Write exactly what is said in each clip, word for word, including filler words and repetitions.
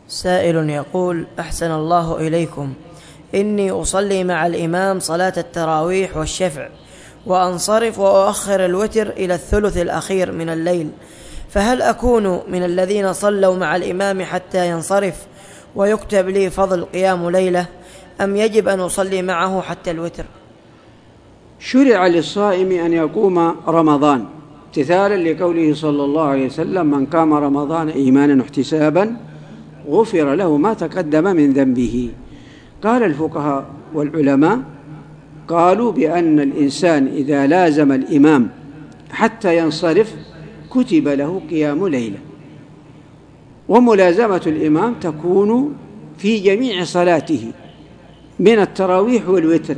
سائل يقول: أحسن الله إليكم، إني أصلي مع الإمام صلاة التراويح والشفع وأنصرف وأؤخر الوتر إلى الثلث الأخير من الليل، فهل أكون من الذين صلوا مع الإمام حتى ينصرف ويكتب لي فضل قيام ليلة، أم يجب أن أصلي معه حتى الوتر؟ شرع للصائم أن يقوم رمضان امتثالا لقوله صلى الله عليه وسلم: من قام رمضان إيمانا واحتسابا غفر له ما تقدم من ذنبه. قال الفقهاء والعلماء قالوا بأن الإنسان إذا لازم الإمام حتى ينصرف كتب له قيام ليلة، وملازمة الإمام تكون في جميع صلاته من التراويح والوتر.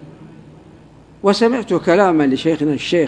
وسمعت كلاما لشيخنا الشيخ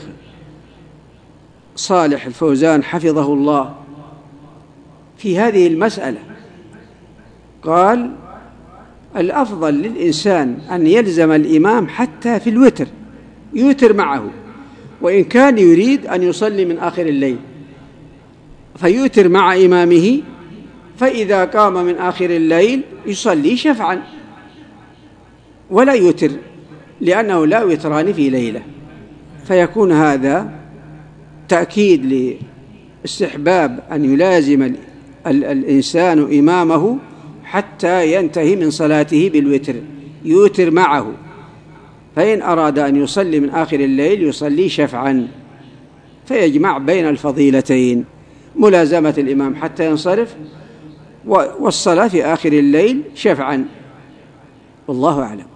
صالح الفوزان حفظه الله في هذه المسألة، قال: الأفضل للإنسان أن يلزم الإمام حتى في الوتر، يوتر معه، وإن كان يريد أن يصلي من آخر الليل فيوتر مع إمامه، فإذا قام من آخر الليل يصلي شفعا ولا يوتر، لأنه لا وتران في ليلة. فيكون هذا تأكيد لاستحباب أن يلازم الإنسان إمامه حتى ينتهي من صلاته بالوتر، يوتر معه، فإن أراد أن يصلي من آخر الليل يصلي شفعا، فيجمع بين الفضيلتين: ملازمة الإمام حتى ينصرف، والصلاة في آخر الليل شفعا. والله أعلم.